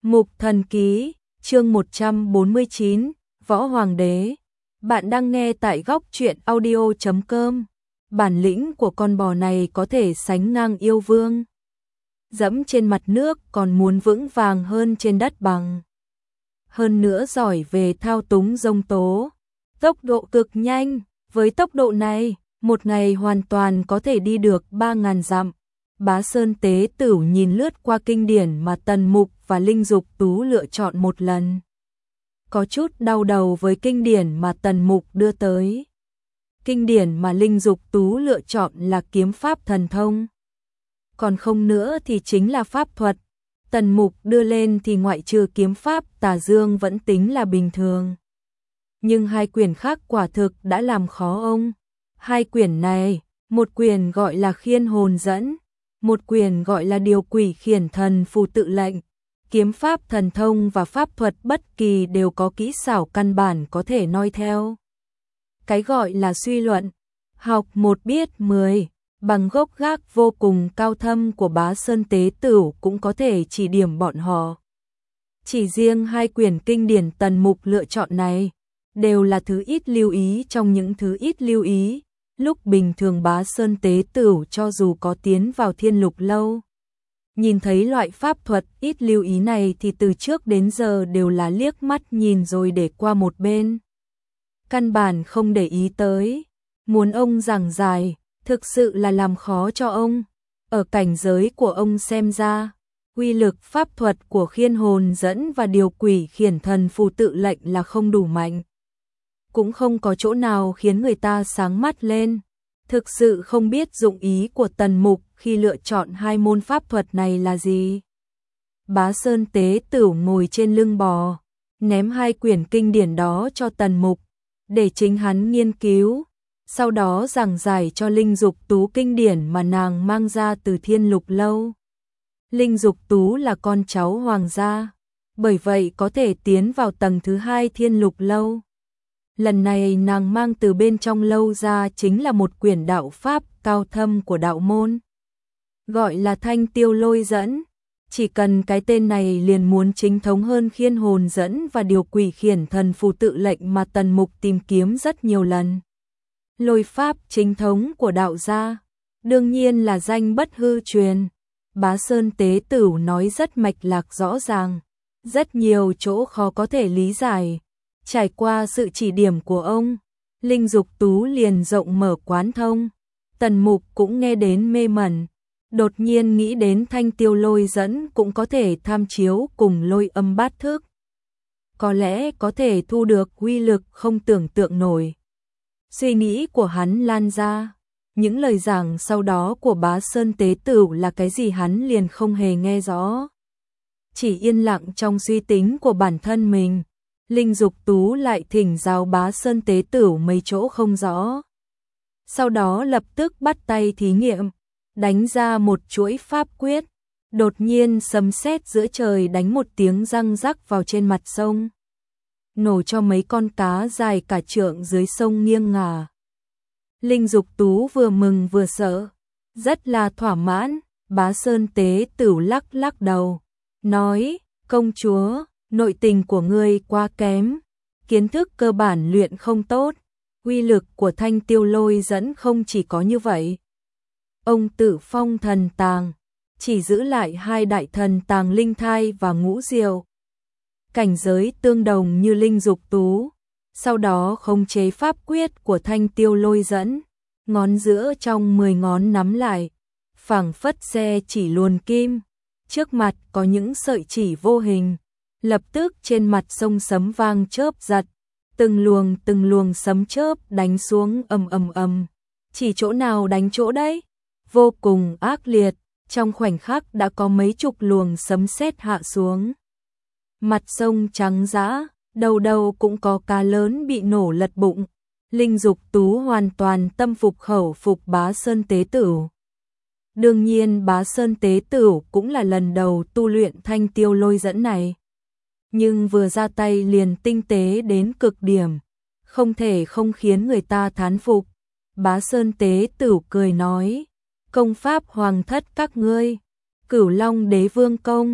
Mục Thần Ký, chương 149, Võ Hoàng Đế. Bạn đang nghe tại góc truyện audio.com. Bản lĩnh của con bò này có thể sánh ngang yêu vương. Dẫm trên mặt nước còn muốn vững vàng hơn trên đất bằng. Hơn nữa giỏi về thao túng giông tố. Tốc độ cực nhanh, với tốc độ này, một ngày hoàn toàn có thể đi được 3.000 dặm. Bá Sơn Tế Tửu nhìn lướt qua kinh điển mà Tần Mục và Linh Dục Tú lựa chọn một lần. Có chút đau đầu với kinh điển mà Tần Mục đưa tới. Kinh điển mà Linh Dục Tú lựa chọn là kiếm pháp thần thông. Còn không nữa thì chính là pháp thuật. Tần Mục đưa lên thì ngoại trừ kiếm pháp tà dương vẫn tính là bình thường. Nhưng hai quyển khác quả thực đã làm khó ông. Hai quyển này, một quyển gọi là Khiên Hồn Dẫn, một quyển gọi là Điều Quỷ Khiển Thần Phù Tự Lệnh. Kiếm pháp thần thông và pháp thuật bất kỳ đều có kỹ xảo căn bản có thể noi theo. Cái gọi là suy luận, học một biết 10, bằng gốc gác vô cùng cao thâm của Bá Sơn Tế Tửu cũng có thể chỉ điểm bọn họ. Chỉ riêng hai quyển kinh điển Tần Mục lựa chọn này, đều là thứ ít lưu ý trong những thứ ít lưu ý. Lúc bình thường Bá Sơn Tế Tửu cho dù có tiến vào Thiên Lục Lâu, nhìn thấy loại pháp thuật ít lưu ý này thì từ trước đến giờ đều là liếc mắt nhìn rồi để qua một bên. Căn bản không để ý tới, muốn ông giảng giải, thực sự là làm khó cho ông. Ở cảnh giới của ông xem ra, uy lực pháp thuật của Khiên Hồn Dẫn và Điều Quỷ Khiển Thần Phù Tự Lệnh là không đủ mạnh. Cũng không có chỗ nào khiến người ta sáng mắt lên. Thực sự không biết dụng ý của Tần Mục khi lựa chọn hai môn pháp thuật này là gì. Bá Sơn Tế Tửu ngồi trên lưng bò, ném hai quyển kinh điển đó cho Tần Mục, để chính hắn nghiên cứu, sau đó giảng giải cho Linh Dục Tú kinh điển mà nàng mang ra từ Thiên Lục Lâu. Linh Dục Tú là con cháu hoàng gia, bởi vậy có thể tiến vào tầng thứ 2 Thiên Lục Lâu. Lần này nàng mang từ bên trong lâu ra chính là một quyển đạo pháp cao thâm của đạo môn. Gọi là Thanh Tiêu Lôi Dẫn. Chỉ cần cái tên này liền muốn chính thống hơn Khiên Hồn Dẫn và Điều Quỷ Khiển Thần Phù Tự Lệnh mà Tần Mục tìm kiếm rất nhiều lần. Lôi pháp chính thống của đạo gia, đương nhiên là danh bất hư truyền. Bá Sơn Tế Tửu nói rất mạch lạc rõ ràng, rất nhiều chỗ khó có thể lý giải. Trải qua sự chỉ điểm của ông, Linh Dục Tú liền rộng mở quán thông. Tần Mục cũng nghe đến mê mẩn, đột nhiên nghĩ đến Thanh Tiêu Lôi Dẫn cũng có thể tham chiếu cùng Lôi Âm Bát Thức. Có lẽ có thể thu được uy lực không tưởng tượng nổi. Suy nghĩ của hắn lan ra, những lời giảng sau đó của Bá Sơn Tế Tửu là cái gì hắn liền không hề nghe rõ. Chỉ yên lặng trong suy tính của bản thân mình. Linh Dục Tú lại thỉnh giáo Bá Sơn Tế Tửu mấy chỗ không rõ. Sau đó lập tức bắt tay thí nghiệm, đánh ra một chuỗi pháp quyết. Đột nhiên sấm sét giữa trời đánh một tiếng răng rắc vào trên mặt sông. Nổ cho mấy con cá dài cả trượng dưới sông nghiêng ngả. Linh Dục Tú vừa mừng vừa sợ, rất là thỏa mãn. Bá Sơn Tế Tửu lắc lắc đầu, nói, công chúa, nội tình của ngươi quá kém, kiến thức cơ bản luyện không tốt, uy lực của Thanh Tiêu Lôi Dẫn không chỉ có như vậy. Ông tự phong thần tàng, chỉ giữ lại hai đại thần tàng linh thai và ngũ diệu. Cảnh giới tương đồng như Linh Dục Tú, sau đó khống chế pháp quyết của Thanh Tiêu Lôi Dẫn, ngón giữa trong 10 ngón nắm lại, phảng phất xe chỉ luồn kim, trước mặt có những sợi chỉ vô hình. Lập tức trên mặt sông sấm vang chớp giật, từng luồng sấm chớp đánh xuống ầm ầm ầm. Chỉ chỗ nào đánh chỗ đấy, vô cùng ác liệt, trong khoảnh khắc đã có mấy chục luồng sấm sét hạ xuống. Mặt sông trắng dã, đầu đầu cũng có cá lớn bị nổ lật bụng. Linh Dục Tú hoàn toàn tâm phục khẩu phục Bá Sơn Tế Tửu. Đương nhiên Bá Sơn Tế Tửu cũng là lần đầu tu luyện Thanh Tiêu Lôi Dẫn này. Nhưng vừa ra tay liền tinh tế đến cực điểm, không thể không khiến người ta thán phục. Bá Sơn Tế Tửu cười nói, công pháp hoàng thất các ngươi, Cửu Long Đế Vương công,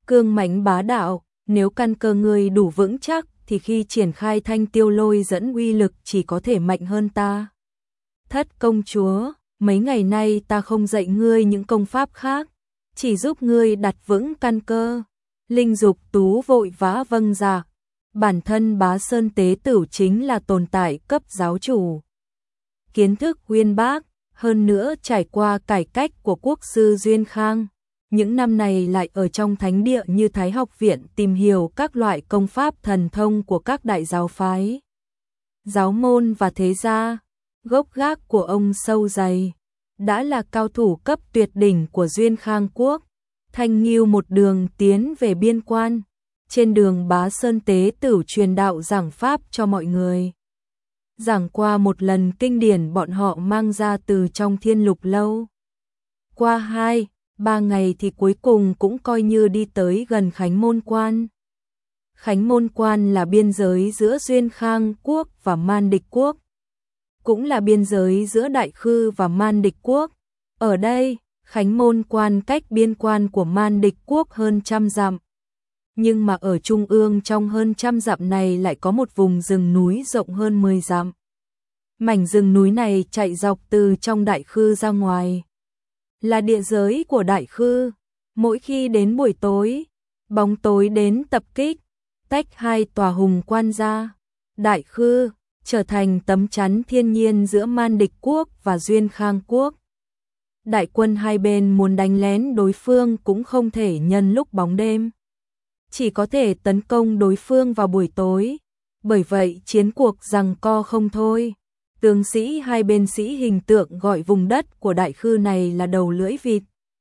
cương mãnh bá đạo, nếu căn cơ ngươi đủ vững chắc thì khi triển khai thanh tiêu lôi dẫn uy lực chỉ có thể mạnh hơn ta. Thất công chúa, mấy ngày nay ta không dạy ngươi những công pháp khác, chỉ giúp ngươi đặt vững căn cơ. Linh Dục Tú vội vã vâng dạ, bản thân Bá Sơn Tế Tửu chính là tồn tại cấp giáo chủ. Kiến thức uyên bác, hơn nữa trải qua cải cách của quốc sư Duyên Khang. Những năm này lại ở trong thánh địa như Thái Học Viện tìm hiểu các loại công pháp thần thông của các đại giáo phái, giáo môn và thế gia. Gốc gác của ông sâu dày, đã là cao thủ cấp tuyệt đỉnh của Duyên Khang Quốc. Thanh Nghiêu một đường tiến về biên quan, trên đường Bá Sơn Tế Tửu truyền đạo giảng pháp cho mọi người. Giảng qua một lần kinh điển bọn họ mang ra từ trong Thiên Lục Lâu. Qua 2-3 ngày thì cuối cùng cũng coi như đi tới gần Khánh Môn Quan. Khánh Môn Quan là biên giới giữa Duyên Khang Quốc và Man Địch Quốc, cũng là biên giới giữa Đại Khư và Man Địch Quốc. Ở đây, Khánh Môn Quan cách biên quan của Man Địch Quốc hơn 100 dặm. Nhưng mà ở trung ương trong hơn 100 dặm này lại có một vùng rừng núi rộng hơn 10 dặm. Mảnh rừng núi này chạy dọc từ trong Đại Khư ra ngoài, là địa giới của Đại Khư. Mỗi khi đến buổi tối, bóng tối đến tập kích, tách hai tòa hùng quan ra, Đại Khư trở thành tấm chắn thiên nhiên giữa Man Địch Quốc và Duyên Khang Quốc. Đại quân hai bên muốn đánh lén đối phương cũng không thể nhân lúc bóng đêm, chỉ có thể tấn công đối phương vào buổi tối. Bởi vậy chiến cuộc giằng co không thôi. Tướng sĩ hai bên sĩ hình tượng gọi vùng đất của Đại Khư này là đầu lưỡi vịt.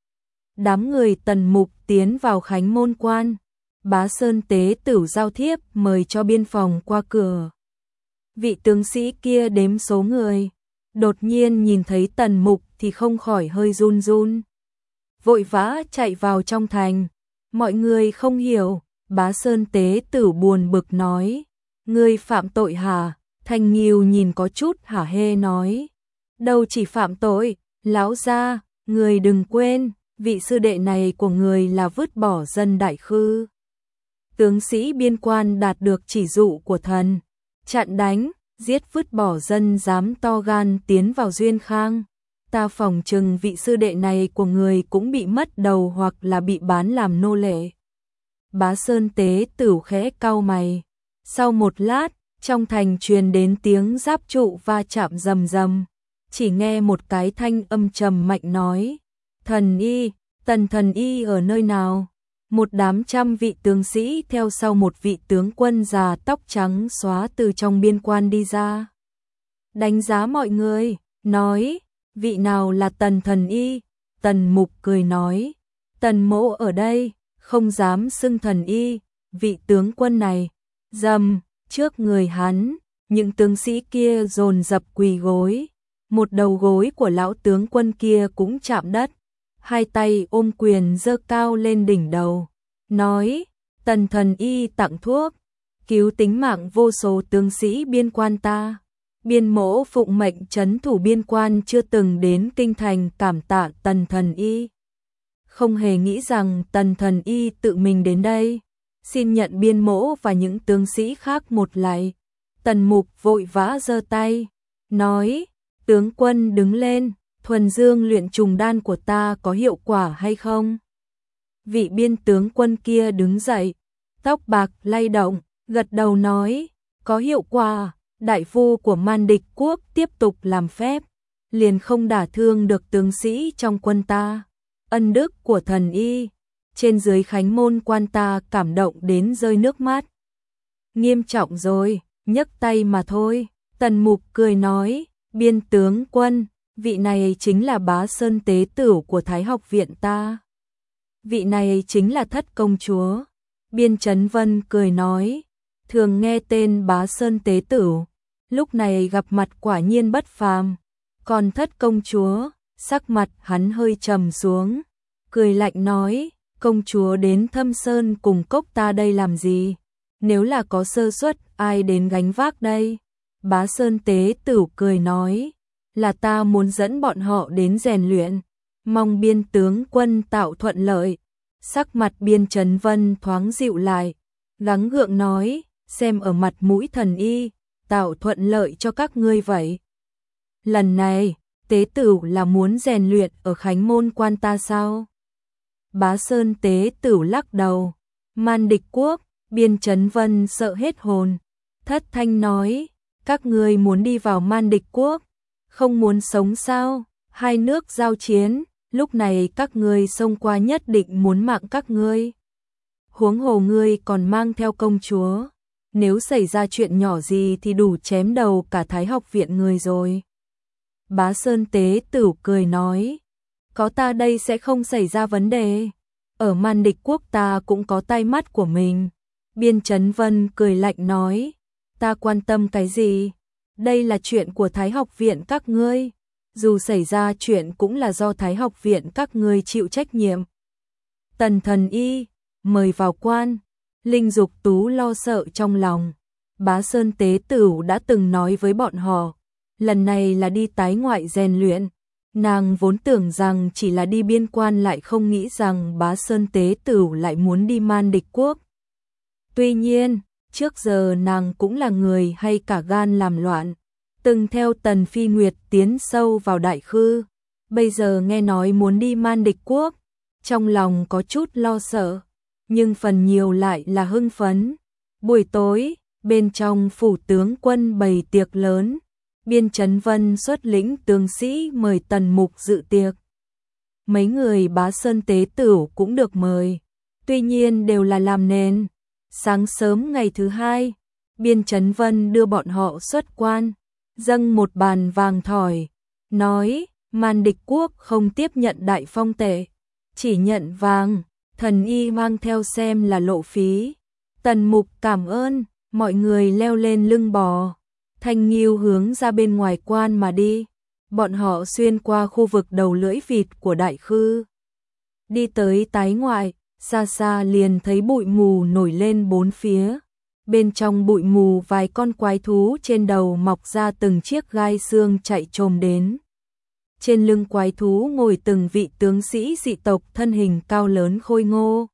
Đám người Tần Mục tiến vào Khánh Môn Quan, Bá Sơn Tế Tửu giao thiếp mời cho biên phòng qua cửa. Vị tướng sĩ kia đếm số người, đột nhiên nhìn thấy Tần Mục thì không khỏi hơi run run, vội vã chạy vào trong thành. Mọi người không hiểu, Bá Sơn Tế Tửu buồn bực nói: "Ngươi phạm tội hả?" Thanh Nghiêu nhìn có chút hả hê nói: "Đâu chỉ phạm tội, lão gia, người đừng quên, vị sư đệ này của người là vứt bỏ dân Đại Khư. Tướng sĩ biên quan đạt được chỉ dụ của thần, chặn đánh, giết vứt bỏ dân dám to gan tiến vào Duyên Khang. Ta phòng chừng vị sư đệ này của người cũng bị mất đầu hoặc là bị bán làm nô lệ." Bá Sơn Tế Tửu khẽ cau mày. Sau một lát, trong thành truyền đến tiếng giáp trụ va chạm rầm rầm. Chỉ nghe một cái thanh âm trầm mạnh nói: "Thần y, Tần thần y ở nơi nào?" Một đám trăm vị tướng sĩ theo sau một vị tướng quân già tóc trắng xóa từ trong biên quan đi ra. Đánh giá mọi người, nói: "Vị nào là Tần thần y?" Tần Mục cười nói: "Tần mỗ ở đây, không dám xưng thần y." Vị tướng quân này, dầm, trước người hắn, những tướng sĩ kia dồn dập quỳ gối. Một đầu gối của lão tướng quân kia cũng chạm đất, hai tay ôm quyền giơ cao lên đỉnh đầu, nói: "Tần thần y tặng thuốc, cứu tính mạng vô số tướng sĩ biên quan ta. Biên mỗ phụng mệnh trấn thủ biên quan chưa từng đến kinh thành cảm tạ Tần thần y. Không hề nghĩ rằng Tần thần y tự mình đến đây. Xin nhận biên mỗ và những tướng sĩ khác một lạy." Tần Mục vội vã giơ tay, nói: "Tướng quân đứng lên, thuần dương luyện trùng đan của ta có hiệu quả hay không?" Vị biên tướng quân kia đứng dậy, tóc bạc lay động, gật đầu nói: "Có hiệu quả, đại phu của Man Địch Quốc tiếp tục làm phép, liền không đả thương được tướng sĩ trong quân ta. Ân đức của thần y, trên dưới Khánh Môn Quan ta cảm động đến rơi nước mắt." "Nghiêm trọng rồi, nhấc tay mà thôi." Tần Mục cười nói: "Biên tướng quân, vị này chính là Bá Sơn Tế Tửu của Thái Học Viện ta. Vị này chính là Thất công chúa." Biên Chấn Vân cười nói: "Thường nghe tên Bá Sơn Tế Tửu, lúc này gặp mặt quả nhiên bất phàm." Còn Thất công chúa, sắc mặt hắn hơi trầm xuống, cười lạnh nói: "Công chúa đến Thâm Sơn cùng cốc ta đây làm gì? Nếu là có sơ suất, ai đến gánh vác đây?" Bá Sơn Tế Tửu cười nói: "Là ta muốn dẫn bọn họ đến rèn luyện, mong biên tướng quân tạo thuận lợi." Sắc mặt Biên Chấn Vân thoáng dịu lại, gắng gượng nói, xem ở mặt mũi thần y, tạo thuận lợi cho các ngươi vậy. Lần này, tế tửu là muốn rèn luyện ở Khánh Môn quan ta sao? Bá Sơn tế tửu lắc đầu, Man Địch Quốc. Biên Chấn Vân sợ hết hồn, thất thanh nói, các ngươi muốn đi vào Man Địch Quốc, không muốn sống sao? Hai nước giao chiến, lúc này các ngươi xông qua nhất định muốn mạng các ngươi. Huống hồ ngươi còn mang theo công chúa, nếu xảy ra chuyện nhỏ gì thì đủ chém đầu cả Thái Học viện người rồi. Bá Sơn tế tửu cười nói, có ta đây sẽ không xảy ra vấn đề, ở Man Địch Quốc ta cũng có tay mắt của mình. Biên Chấn Vân cười lạnh nói, ta quan tâm cái gì, đây là chuyện của Thái Học viện các ngươi, dù xảy ra chuyện cũng là do Thái Học viện các ngươi chịu trách nhiệm. Tần thần y, mời vào quan. Linh Dục Tú lo sợ trong lòng, Bá Sơn tế tửu đã từng nói với bọn họ, lần này là đi tái ngoại rèn luyện, nàng vốn tưởng rằng chỉ là đi biên quan, lại không nghĩ rằng Bá Sơn tế tửu lại muốn đi Man Địch Quốc. Tuy nhiên, trước giờ nàng cũng là người hay cả gan làm loạn, từng theo Tần Phi Nguyệt tiến sâu vào Đại Khư, bây giờ nghe nói muốn đi Man Địch Quốc, trong lòng có chút lo sợ, nhưng phần nhiều lại là hưng phấn. Buổi tối, bên trong phủ tướng quân bày tiệc lớn, Biên Chấn Vân xuất lĩnh tướng sĩ mời Tần Mục dự tiệc. Mấy người Bá Sơn tế tửu cũng được mời, tuy nhiên đều là làm nền. Sáng sớm ngày thứ hai, Biên Chấn Vân đưa bọn họ xuất quan, dâng một bàn vàng thỏi, nói, Man Địch Quốc không tiếp nhận đại phong tệ, chỉ nhận vàng, thần y mang theo xem là lộ phí. Tần Mục cảm ơn, mọi người leo lên lưng bò, Thanh Nghiêu hướng ra bên ngoài quan mà đi. Bọn họ xuyên qua khu vực đầu lưỡi vịt của Đại Khư, đi tới tái ngoại, xa xa liền thấy bụi mù nổi lên bốn phía. Bên trong bụi mù vài con quái thú trên đầu mọc ra từng chiếc gai xương chạy trồm đến. Trên lưng quái thú ngồi từng vị tướng sĩ dị tộc thân hình cao lớn khôi ngô.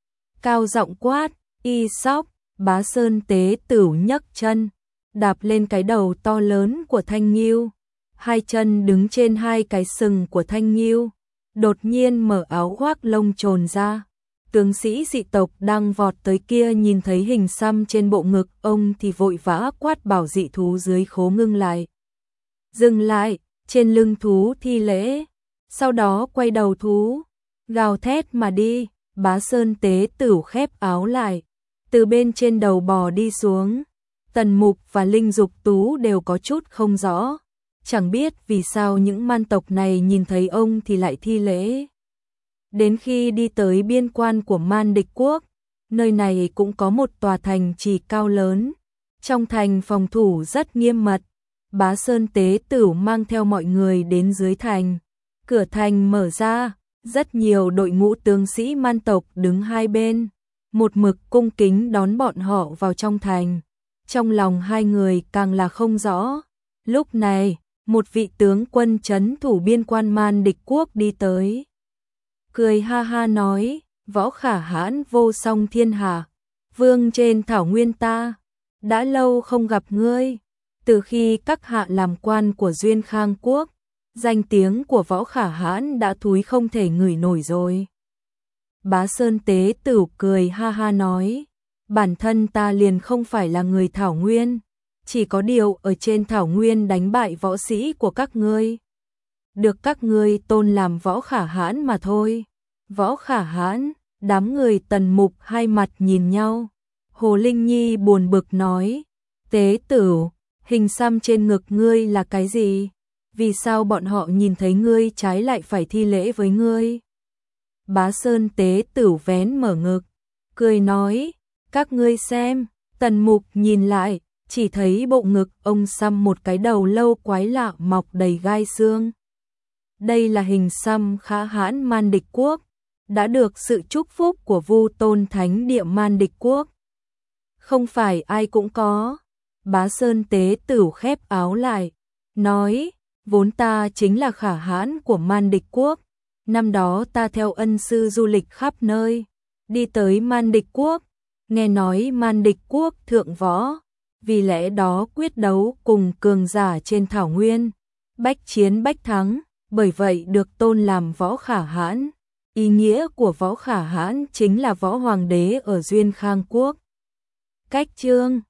Cao giọng quát, y sóc, Bá Sơn tế tửu nhấc chân, đạp lên cái đầu to lớn của Thanh Nghiêu. Hai chân đứng trên hai cái sừng của Thanh Nghiêu, đột nhiên mở áo khoác lông trồn ra. Tướng sĩ dị tộc đang vọt tới kia nhìn thấy hình xăm trên bộ ngực ông thì vội vã quát bảo dị thú dưới khố ngưng lại. Dừng lại, trên lưng thú thi lễ, sau đó quay đầu thú, gào thét mà đi. Bá Sơn tế tửu khép áo lại, từ bên trên đầu bò đi xuống. Tần Mục và Linh Dục Tú đều có chút không rõ, chẳng biết vì sao những man tộc này nhìn thấy ông thì lại thi lễ. Đến khi đi tới biên quan của Man Địch Quốc, nơi này cũng có một tòa thành trì cao lớn. Trong thành phòng thủ rất nghiêm mật, Bá Sơn tế tửu mang theo mọi người đến dưới thành. Cửa thành mở ra, rất nhiều đội ngũ tướng sĩ man tộc đứng hai bên, một mực cung kính đón bọn họ vào trong thành. Trong lòng hai người càng là không rõ. Lúc này, một vị tướng quân trấn thủ biên quan Man Địch Quốc đi tới, cười ha ha nói, Võ Khả Hãn vô song thiên hạ, vương trên thảo nguyên ta, đã lâu không gặp ngươi. Từ khi các hạ làm quan của Duyên Khang Quốc, danh tiếng của Võ Khả Hãn đã thúi không thể ngửi nổi rồi. Bá Sơn tế tửu cười ha ha nói, bản thân ta liền không phải là người thảo nguyên, chỉ có điều ở trên thảo nguyên đánh bại võ sĩ của các ngươi, được các ngươi tôn làm Võ Khả Hãn mà thôi. Võ Khả Hãn, đám người Tần Mục hai mặt nhìn nhau. Hồ Linh Nhi buồn bực nói, tế tửu, hình xăm trên ngực ngươi là cái gì? Vì sao bọn họ nhìn thấy ngươi trái lại phải thi lễ với ngươi? Bá Sơn tế tửu vén mở ngực, cười nói, các ngươi xem. Tần Mục nhìn lại, chỉ thấy bộ ngực ông xăm một cái đầu lâu quái lạ mọc đầy gai xương. Đây là hình xăm Khả Hãn Man Địch Quốc, đã được sự chúc phúc của Vu Tôn Thánh Địa Man Địch Quốc. Không phải ai cũng có. Bá Sơn tế tửu khép áo lại, nói, vốn ta chính là Khả Hãn của Man Địch Quốc, Năm đó ta theo ân sư du lịch khắp nơi, đi tới Man Địch quốc, nghe nói Man Địch quốc thượng võ, vì lẽ đó quyết đấu cùng cường giả trên thảo nguyên, bách chiến bách thắng, bởi vậy được tôn làm Võ Khả Hãn. Ý nghĩa của Võ Khả Hãn chính là võ hoàng đế ở Duyên Khang quốc. Cách chương